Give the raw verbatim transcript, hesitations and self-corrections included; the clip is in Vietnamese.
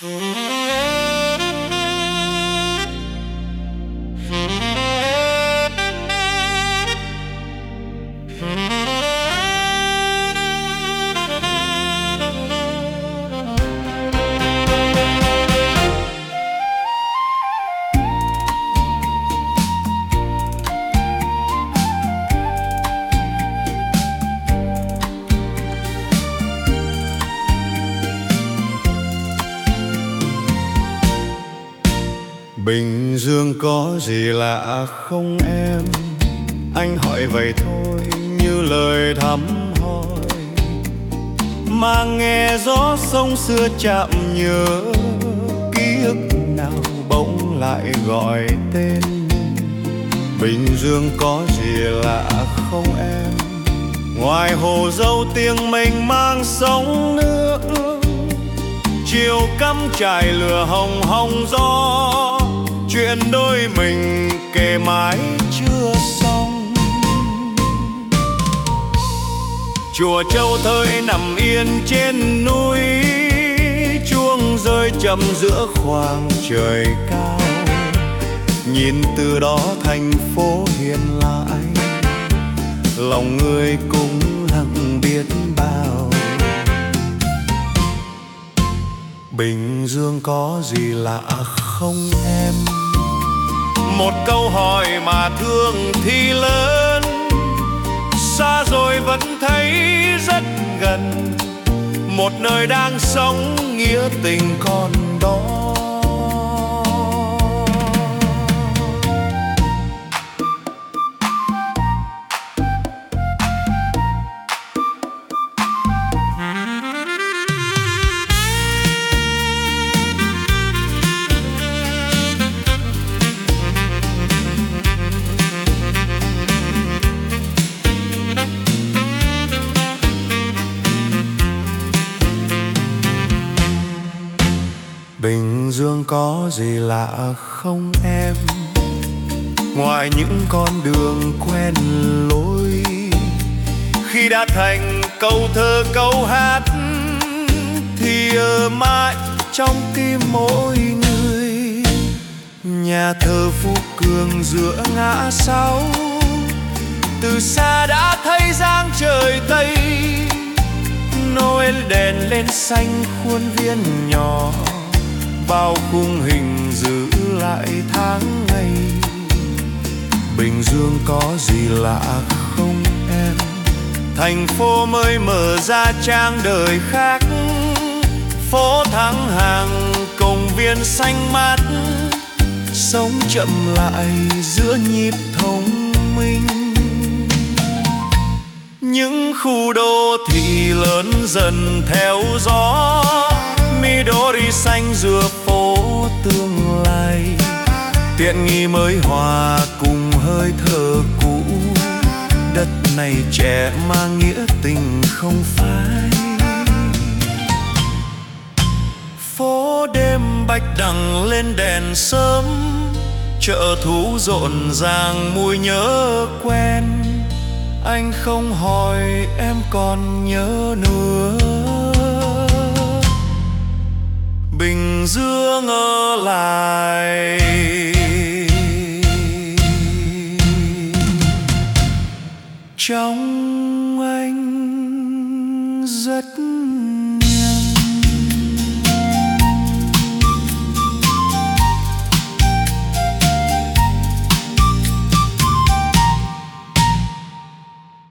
Bình Dương có gì lạ không em? Anh hỏi vậy thôi như lời thăm hỏi, mà nghe gió sông xưa chạm nhớ, ký ức nào bỗng lại gọi tên. Bình Dương có gì lạ không em? Ngoài hồ dâu tiếng mình mang sóng nước, chiều cắm trải lửa hồng hồng gió, chuyện đôi mình kể mãi chưa xong. Chùa Châu Thới nằm yên trên núi, chuông rơi chậm giữa khoảng trời cao. Nhìn từ đó thành phố hiền lại, lòng người cũng lặng biết bao. Bình Dương có gì lạ không em? Một câu hỏi mà thương thì lớn, xa rồi vẫn thấy rất gần, một nơi đang sống nghĩa tình còn đó. Bình Dương có gì lạ không em? Ngoài những con đường quen lối, khi đã thành câu thơ câu hát thì ở mãi trong tim mỗi người. Nhà thờ Phú Cường giữa ngã sáu, từ xa đã thấy dáng trời Tây. Noel đèn lên xanh khuôn viên nhỏ, bao khung hình giữ lại tháng ngày. Bình Dương có gì lạ không em? Thành phố mới mở ra trang đời khác, phố thắng hàng công viên xanh mát, sống chậm lại giữa nhịp thông minh. Những khu đô thị lớn dần theo gió, Midori xanh giữa phố tương lai, tiện nghi mới hòa cùng hơi thở cũ. Đất này trẻ mang nghĩa tình không phai. Phố đêm bạch đằng lên đèn sớm, chợ thú rộn ràng mùi nhớ quen. Anh không hỏi em còn nhớ nữa. Bình Dương ở lại trong